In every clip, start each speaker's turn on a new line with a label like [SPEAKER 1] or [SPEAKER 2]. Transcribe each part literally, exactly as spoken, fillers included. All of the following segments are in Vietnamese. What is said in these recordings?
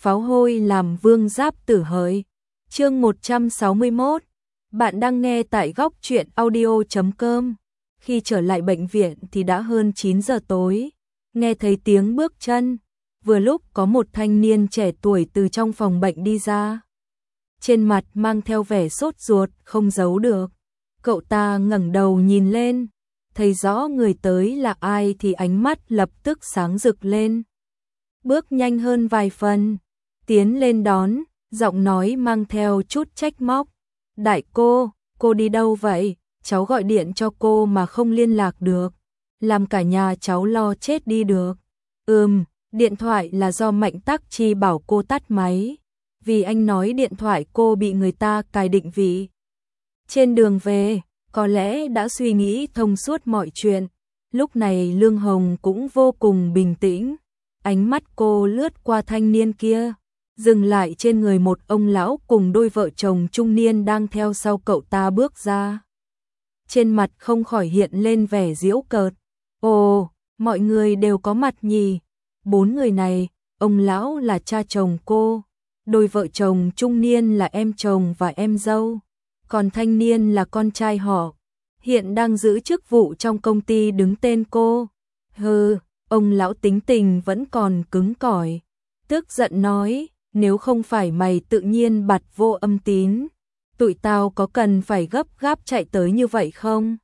[SPEAKER 1] pháo hôi làm vương giáp tử hỡi. Chương một trăm sáu mươi mốt. Bạn đang nghe tại góc truyện audio chấm com. Khi trở lại bệnh viện thì đã hơn chín giờ tối. Nghe thấy tiếng bước chân, vừa lúc có một thanh niên trẻ tuổi từ trong phòng bệnh đi ra. Trên mặt mang theo vẻ sốt ruột không giấu được. Cậu ta ngẩng đầu nhìn lên, thấy rõ người tới là ai thì ánh mắt lập tức sáng rực lên. Bước nhanh hơn vài phần, tiến lên đón, giọng nói mang theo chút trách móc. Đại cô, cô đi đâu vậy? Cháu gọi điện cho cô mà không liên lạc được, làm cả nhà cháu lo chết đi được. Ừm, điện thoại là do Mạnh Tắc Chi bảo cô tắt máy, vì anh nói điện thoại cô bị người ta cài định vị. Trên đường về, có lẽ đã suy nghĩ thông suốt mọi chuyện. Lúc này Lương Hồng cũng vô cùng bình tĩnh. Ánh mắt cô lướt qua thanh niên kia, dừng lại trên người một ông lão cùng đôi vợ chồng trung niên đang theo sau cậu ta bước ra. Trên mặt không khỏi hiện lên vẻ giễu cợt. Ồ, mọi người đều có mặt nhỉ? Bốn người này, ông lão là cha chồng cô, đôi vợ chồng trung niên là em chồng và em dâu, còn thanh niên là con trai họ, hiện đang giữ chức vụ trong công ty đứng tên cô. Hừ, ông lão tính tình vẫn còn cứng cỏi, tức giận nói, nếu không phải mày tự nhiên bặt vô âm tín, tụi tao có cần phải gấp gáp chạy tới như vậy không?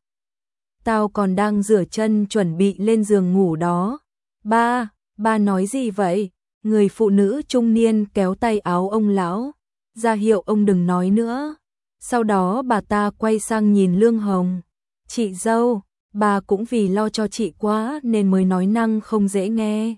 [SPEAKER 1] Tao còn đang rửa chân chuẩn bị lên giường ngủ đó. Ba, ba nói gì vậy? Người phụ nữ trung niên kéo tay áo ông lão, ra hiệu ông đừng nói nữa. Sau đó bà ta quay sang nhìn Lương Hồng. Chị dâu, bà cũng vì lo cho chị quá nên mới nói năng không dễ nghe.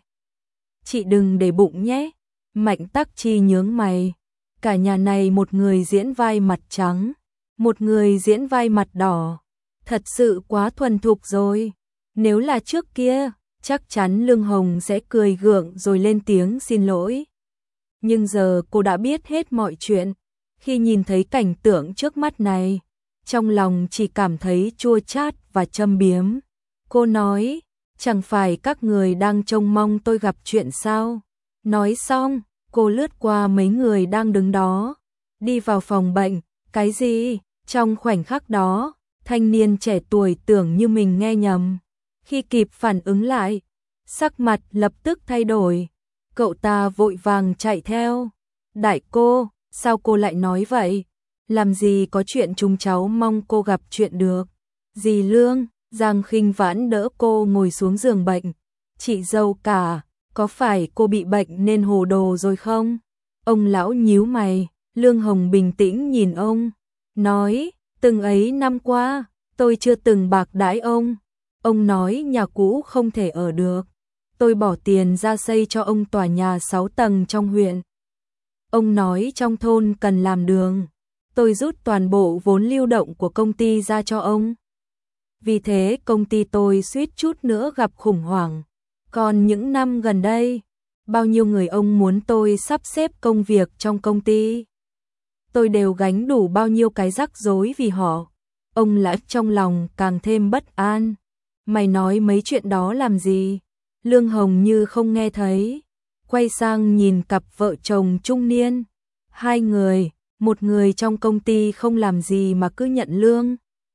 [SPEAKER 1] Chị đừng để bụng nhé. Mạnh Tắc Chi nhướng mày. Cả nhà này một người diễn vai mặt trắng, một người diễn vai mặt đỏ. Thật sự quá thuần thục rồi. Nếu là trước kia, chắc chắn Lương Hồng sẽ cười gượng rồi lên tiếng xin lỗi. Nhưng giờ cô đã biết hết mọi chuyện. Khi nhìn thấy cảnh tượng trước mắt này, trong lòng chỉ cảm thấy chua chát và châm biếm. Cô nói, chẳng phải các người đang trông mong tôi gặp chuyện sao? Nói xong, cô lướt qua mấy người đang đứng đó, đi vào phòng bệnh. Cái gì? Trong khoảnh khắc đó, thanh niên trẻ tuổi tưởng như mình nghe nhầm. Khi kịp phản ứng lại, sắc mặt lập tức thay đổi. Cậu ta vội vàng chạy theo. Đại cô, sao cô lại nói vậy? Làm gì có chuyện chúng cháu mong cô gặp chuyện được. Dì Lương, Giang Khinh Vãn đỡ cô ngồi xuống giường bệnh. Chị dâu cả, có phải cô bị bệnh nên hồ đồ rồi không? Ông lão nhíu mày. Lương Hồng bình tĩnh nhìn ông, nói, từng ấy năm qua, tôi chưa từng bạc đãi ông. Ông nói nhà cũ không thể ở được. Tôi bỏ tiền ra xây cho ông tòa nhà sáu tầng trong huyện. Ông nói trong thôn cần làm đường. Tôi rút toàn bộ vốn lưu động của công ty ra cho ông. Vì thế công ty tôi suýt chút nữa gặp khủng hoảng. Còn những năm gần đây, bao nhiêu người ông muốn tôi sắp xếp công việc trong công ty. Tôi đều gánh đủ bao nhiêu cái rắc rối vì họ. Ông lão trong lòng càng thêm bất an. Mày nói mấy chuyện đó làm gì? Lương Hồng như không nghe thấy, quay sang nhìn cặp vợ chồng trung niên. Hai người, một người trong công ty không làm gì mà cứ nhận lương.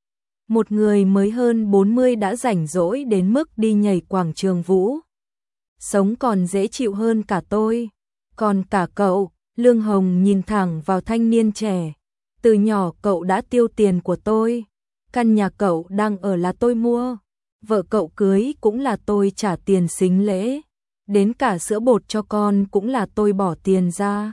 [SPEAKER 1] Một người mới hơn bốn mươi đã rảnh rỗi đến mức đi nhảy quảng trường vũ. Sống còn dễ chịu hơn cả tôi. Còn cả cậu, Lương Hồng nhìn thẳng vào thanh niên trẻ. Từ nhỏ cậu đã tiêu tiền của tôi. Căn nhà cậu đang ở là tôi mua. Vợ cậu cưới cũng là tôi trả tiền sính lễ. Đến cả sữa bột cho con cũng là tôi bỏ tiền ra.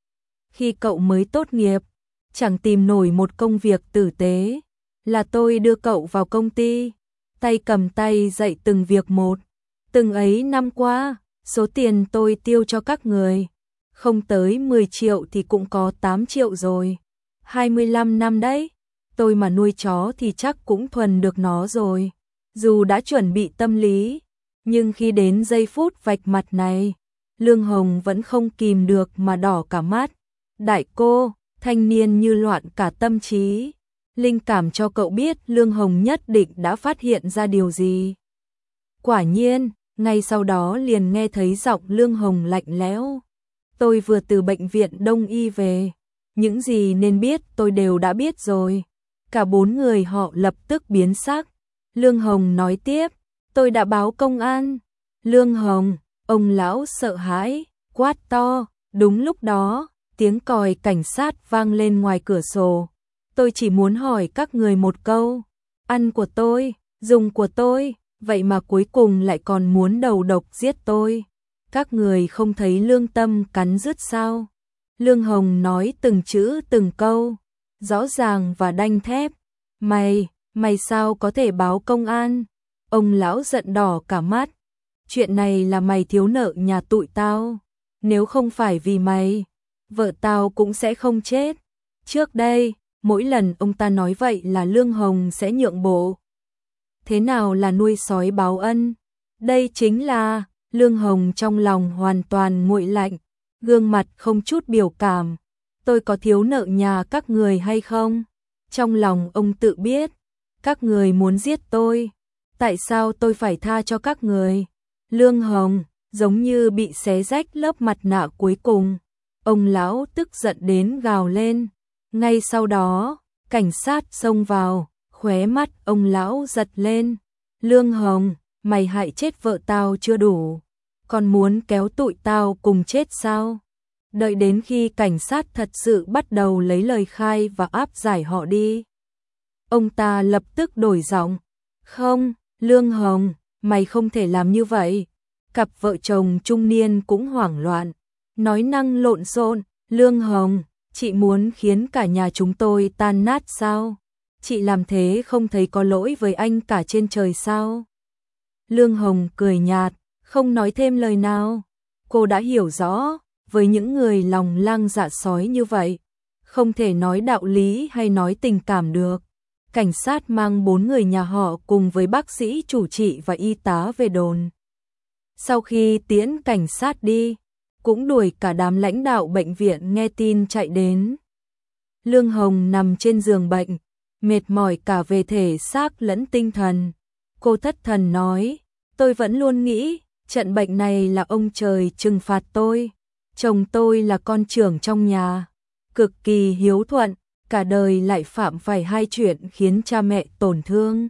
[SPEAKER 1] Khi cậu mới tốt nghiệp, chẳng tìm nổi một công việc tử tế, là tôi đưa cậu vào công ty, tay cầm tay dạy từng việc một. Từng ấy năm qua, số tiền tôi tiêu cho các người, không tới mười triệu thì cũng có tám triệu rồi. hai mươi lăm năm đấy, tôi mà nuôi chó thì chắc cũng thuần được nó rồi. Dù đã chuẩn bị tâm lý, nhưng khi đến giây phút vạch mặt này, Lương Hồng vẫn không kìm được mà đỏ cả mắt. Đại cô, thanh niên như loạn cả tâm trí. Linh cảm cho cậu biết Lương Hồng nhất định đã phát hiện ra điều gì. Quả nhiên, ngay sau đó liền nghe thấy giọng Lương Hồng lạnh lẽo. tôi vừa từ bệnh viện Đông y về, những gì nên biết tôi đều đã biết rồi. Cả bốn người họ lập tức biến sắc. Lương Hồng nói tiếp, tôi đã báo công an. Lương Hồng, ông lão sợ hãi, quát to. Đúng lúc đó, tiếng còi cảnh sát vang lên ngoài cửa sổ. Tôi chỉ muốn hỏi các người một câu. Ăn của tôi, dùng của tôi, vậy mà cuối cùng lại còn muốn đầu độc giết tôi. Các người không thấy lương tâm cắn rứt sao? Lương Hồng nói từng chữ từng câu, rõ ràng và đanh thép. Mày, mày sao có thể báo công an? Ông lão giận đỏ cả mắt. Chuyện này là mày thiếu nợ nhà tụi tao. Nếu không phải vì mày, vợ tao cũng sẽ không chết. Trước đây, mỗi lần ông ta nói vậy là Lương Hồng sẽ nhượng bộ. Thế nào là nuôi sói báo ân? Đây chính là... Lương Hồng trong lòng hoàn toàn nguội lạnh, gương mặt không chút biểu cảm. Tôi có thiếu nợ nhà các người hay không? Trong lòng ông tự biết, các người muốn giết tôi. Tại sao tôi phải tha cho các người? Lương Hồng giống như bị xé rách lớp mặt nạ cuối cùng. Ông lão tức giận đến gào lên. Ngay sau đó, cảnh sát xông vào, khóe mắt ông lão giật lên. Lương Hồng, mày hại chết vợ tao chưa đủ, còn muốn kéo tụi tao cùng chết sao? Đợi đến khi cảnh sát thật sự bắt đầu lấy lời khai và áp giải họ đi. Ông ta lập tức đổi giọng. Không, Lương Hồng, mày không thể làm như vậy. Cặp vợ chồng trung niên cũng hoảng loạn, nói năng lộn xộn. Lương Hồng, chị muốn khiến cả nhà chúng tôi tan nát sao? Chị làm thế không thấy có lỗi với anh cả trên trời sao? Lương Hồng cười nhạt, không nói thêm lời nào. Cô đã hiểu rõ, với những người lòng lang dạ sói như vậy, không thể nói đạo lý hay nói tình cảm được. Cảnh sát mang bốn người nhà họ cùng với bác sĩ chủ trị và y tá về đồn. Sau khi tiễn cảnh sát đi, cũng đuổi cả đám lãnh đạo bệnh viện nghe tin chạy đến. Lương Hồng nằm trên giường bệnh, mệt mỏi cả về thể xác lẫn tinh thần. Cô thất thần nói, tôi vẫn luôn nghĩ, trận bệnh này là ông trời trừng phạt tôi. Chồng tôi là con trưởng trong nhà, cực kỳ hiếu thuận, cả đời lại phạm phải hai chuyện khiến cha mẹ tổn thương.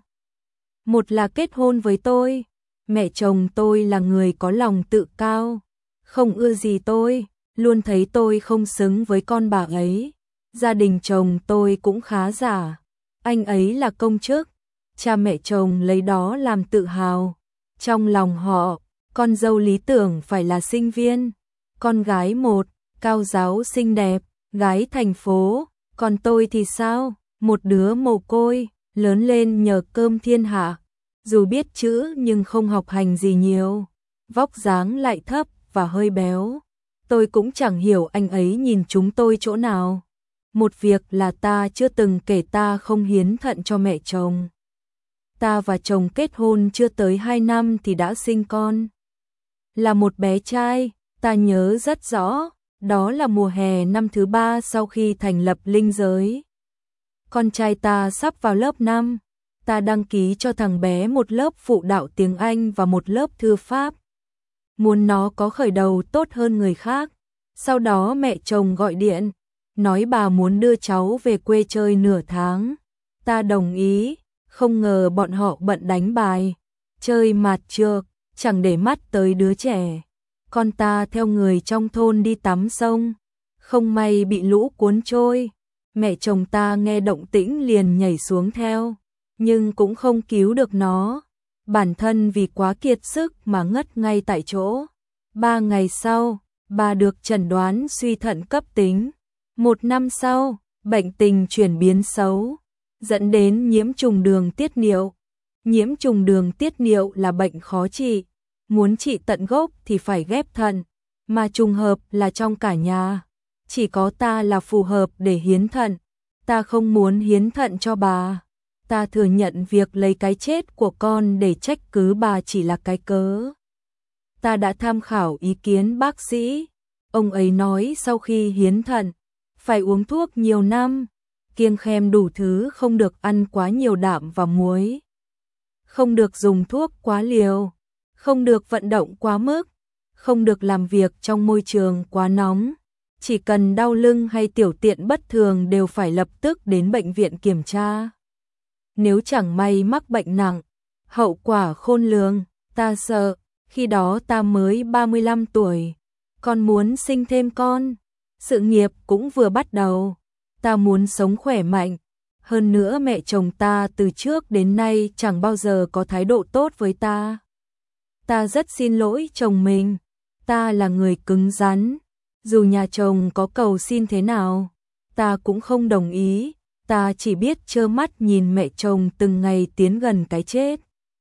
[SPEAKER 1] Một là kết hôn với tôi, mẹ chồng tôi là người có lòng tự cao, không ưa gì tôi, luôn thấy tôi không xứng với con bà ấy. Gia đình chồng tôi cũng khá giả, anh ấy là công chức, cha mẹ chồng lấy đó làm tự hào. Trong lòng họ, con dâu lý tưởng phải là sinh viên, con gái một, cao giáo xinh đẹp, gái thành phố. Còn tôi thì sao? Một đứa mồ côi, lớn lên nhờ cơm thiên hạ, dù biết chữ nhưng không học hành gì nhiều, vóc dáng lại thấp và hơi béo. Tôi cũng chẳng hiểu anh ấy nhìn chúng tôi chỗ nào. Một việc là ta chưa từng kể ta không hiến thận cho mẹ chồng. Ta và chồng kết hôn chưa tới hai năm thì đã sinh con. Là một bé trai, ta nhớ rất rõ, đó là mùa hè năm thứ ba sau khi thành lập linh giới. Con trai ta sắp vào lớp năm, ta đăng ký cho thằng bé một lớp phụ đạo tiếng Anh và một lớp thư pháp. Muốn nó có khởi đầu tốt hơn người khác. Sau đó mẹ chồng gọi điện, nói bà muốn đưa cháu về quê chơi nửa tháng. Ta đồng ý, không ngờ bọn họ bận đánh bài, chơi mạt trược, chẳng để mắt tới đứa trẻ. Con ta theo người trong thôn đi tắm sông, không may bị lũ cuốn trôi. Mẹ chồng ta nghe động tĩnh liền nhảy xuống theo, nhưng cũng không cứu được nó. Bản thân vì quá kiệt sức mà ngất ngay tại chỗ. Ba ngày sau, bà được chẩn đoán suy thận cấp tính. Một năm sau, bệnh tình chuyển biến xấu, dẫn đến nhiễm trùng đường tiết niệu. Nhiễm trùng đường tiết niệu là bệnh khó trị. Muốn trị tận gốc thì phải ghép thận, mà trùng hợp là trong cả nhà, chỉ có ta là phù hợp để hiến thận. Ta không muốn hiến thận cho bà. Ta thừa nhận việc lấy cái chết của con để trách cứ bà chỉ là cái cớ. Ta đã tham khảo ý kiến bác sĩ. Ông ấy nói sau khi hiến thận, phải uống thuốc nhiều năm, kiêng khem đủ thứ, không được ăn quá nhiều đạm và muối, không được dùng thuốc quá liều, không được vận động quá mức, không được làm việc trong môi trường quá nóng. Chỉ cần đau lưng hay tiểu tiện bất thường đều phải lập tức đến bệnh viện kiểm tra. Nếu chẳng may mắc bệnh nặng, hậu quả khôn lường. Ta sợ, khi đó ta mới ba mươi lăm tuổi, còn muốn sinh thêm con. Sự nghiệp cũng vừa bắt đầu, ta muốn sống khỏe mạnh. Hơn nữa mẹ chồng ta từ trước đến nay chẳng bao giờ có thái độ tốt với ta. Ta rất xin lỗi chồng mình, ta là người cứng rắn. Dù nhà chồng có cầu xin thế nào, ta cũng không đồng ý. Ta chỉ biết trơ mắt nhìn mẹ chồng từng ngày tiến gần cái chết.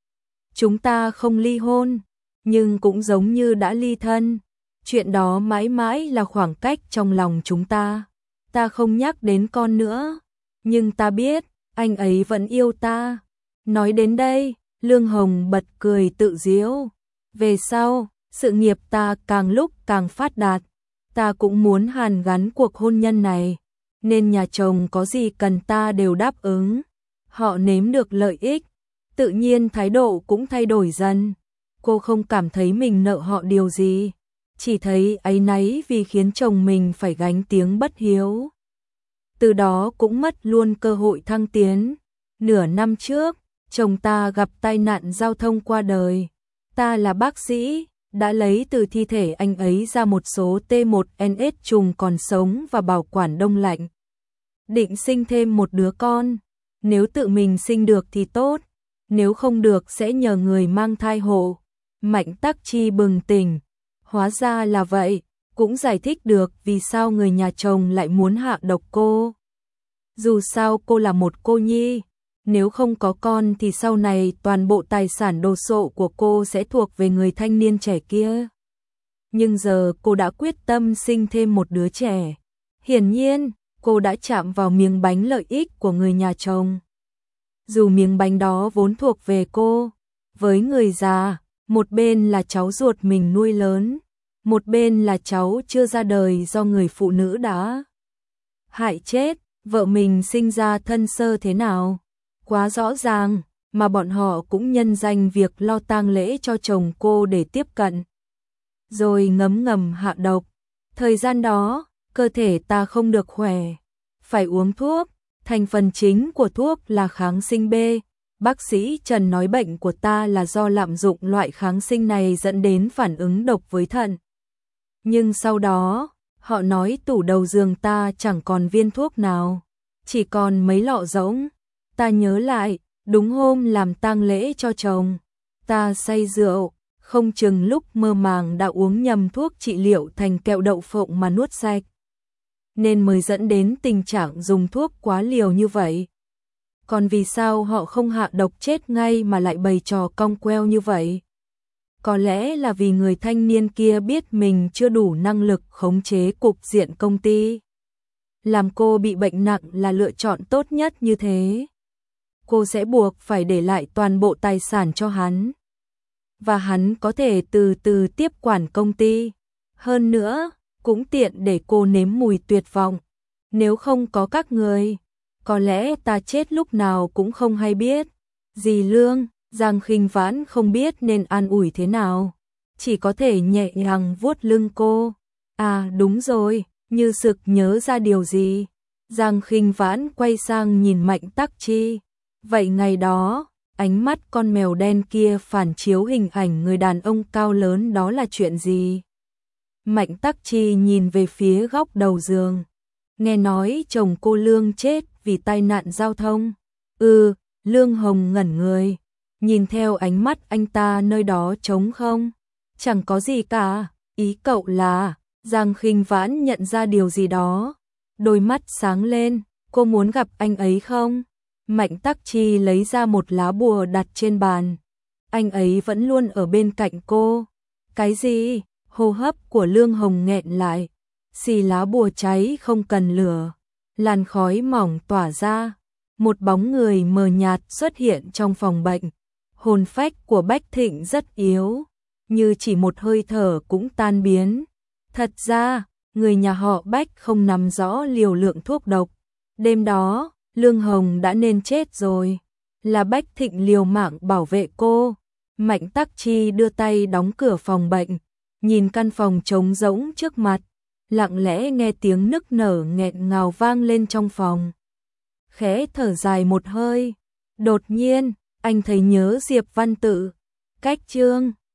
[SPEAKER 1] Chúng ta không ly hôn, nhưng cũng giống như đã ly thân. Chuyện đó mãi mãi là khoảng cách trong lòng chúng ta. Ta không nhắc đến con nữa, nhưng ta biết anh ấy vẫn yêu ta. Nói đến đây, Lương Hồng bật cười tự giễu. Về sau, sự nghiệp ta càng lúc càng phát đạt. Ta cũng muốn hàn gắn cuộc hôn nhân này, nên nhà chồng có gì cần ta đều đáp ứng. Họ nếm được lợi ích, tự nhiên thái độ cũng thay đổi dần. Cô không cảm thấy mình nợ họ điều gì, chỉ thấy áy náy vì khiến chồng mình phải gánh tiếng bất hiếu. Từ đó cũng mất luôn cơ hội thăng tiến. Nửa năm trước, chồng ta gặp tai nạn giao thông qua đời. Ta là bác sĩ, đã lấy từ thi thể anh ấy ra một số T một N S trùng còn sống và bảo quản đông lạnh. Định sinh thêm một đứa con, nếu tự mình sinh được thì tốt, nếu không được sẽ nhờ người mang thai hộ. Mạnh Tắc Chi bừng tỉnh, hóa ra là vậy, cũng giải thích được vì sao người nhà chồng lại muốn hạ độc cô. Dù sao cô là một cô nhi, nếu không có con thì sau này toàn bộ tài sản đồ sộ của cô sẽ thuộc về người thanh niên trẻ kia. Nhưng giờ cô đã quyết tâm sinh thêm một đứa trẻ. Hiển nhiên, cô đã chạm vào miếng bánh lợi ích của người nhà chồng. Dù miếng bánh đó vốn thuộc về cô, với người già, một bên là cháu ruột mình nuôi lớn, một bên là cháu chưa ra đời do người phụ nữ đã hại chết. Vợ mình sinh ra thân sơ thế nào quá rõ ràng, mà bọn họ cũng nhân danh việc lo tang lễ cho chồng cô để tiếp cận, rồi ngấm ngầm hạ độc. Thời gian đó, cơ thể ta không được khỏe, phải uống thuốc, thành phần chính của thuốc là kháng sinh B. Bác sĩ Trần nói bệnh của ta là do lạm dụng loại kháng sinh này dẫn đến phản ứng độc với thận. Nhưng sau đó, họ nói tủ đầu giường ta chẳng còn viên thuốc nào, chỉ còn mấy lọ rỗng. Ta nhớ lại, đúng hôm làm tang lễ cho chồng, ta say rượu, không chừng lúc mơ màng đã uống nhầm thuốc trị liệu thành kẹo đậu phộng mà nuốt sạch, nên mới dẫn đến tình trạng dùng thuốc quá liều như vậy. Còn vì sao họ không hạ độc chết ngay mà lại bày trò cong queo như vậy? Có lẽ là vì người thanh niên kia biết mình chưa đủ năng lực khống chế cục diện công ty. Làm cô bị bệnh nặng là lựa chọn tốt nhất như thế. Cô sẽ buộc phải để lại toàn bộ tài sản cho hắn. Và hắn có thể từ từ tiếp quản công ty. Hơn nữa, cũng tiện để cô nếm mùi tuyệt vọng. Nếu không có các người, có lẽ ta chết lúc nào cũng không hay biết. Dì Lương, Giang Khinh Vãn không biết nên an ủi thế nào, chỉ có thể nhẹ nhàng vuốt lưng cô. À đúng rồi, như sực nhớ ra điều gì. Giang Khinh Vãn quay sang nhìn Mạnh Tắc Chi. Vậy ngày đó, ánh mắt con mèo đen kia phản chiếu hình ảnh người đàn ông cao lớn đó là chuyện gì? Mạnh Tắc Chi nhìn về phía góc đầu giường. Nghe nói chồng cô Lương chết vì tai nạn giao thông. Ừ, Lương Hồng ngẩn người, nhìn theo ánh mắt anh ta nơi đó trống không. Chẳng có gì cả, ý cậu là... Giang Khinh Vãn nhận ra điều gì đó. Đôi mắt sáng lên, cô muốn gặp anh ấy không? Mạnh Tắc Chi lấy ra một lá bùa đặt trên bàn. Anh ấy vẫn luôn ở bên cạnh cô. Cái gì? Hô hấp của Lương Hồng nghẹn lại. Xì lá bùa cháy không cần lửa. Làn khói mỏng tỏa ra. Một bóng người mờ nhạt xuất hiện trong phòng bệnh. Hồn phách của Bách Thịnh rất yếu, như chỉ một hơi thở cũng tan biến. Thật ra, người nhà họ Bách không nắm rõ liều lượng thuốc độc. Đêm đó, Lương Hồng đã nên chết rồi. Là Bách Thịnh liều mạng bảo vệ cô. Mạnh Tắc Chi đưa tay đóng cửa phòng bệnh. nhìn căn phòng trống rỗng trước mặt, lặng lẽ nghe tiếng nức nở nghẹn ngào vang lên trong phòng. Khẽ thở dài một hơi, đột nhiên, anh thấy nhớ Diệp Văn Tự. Cách chương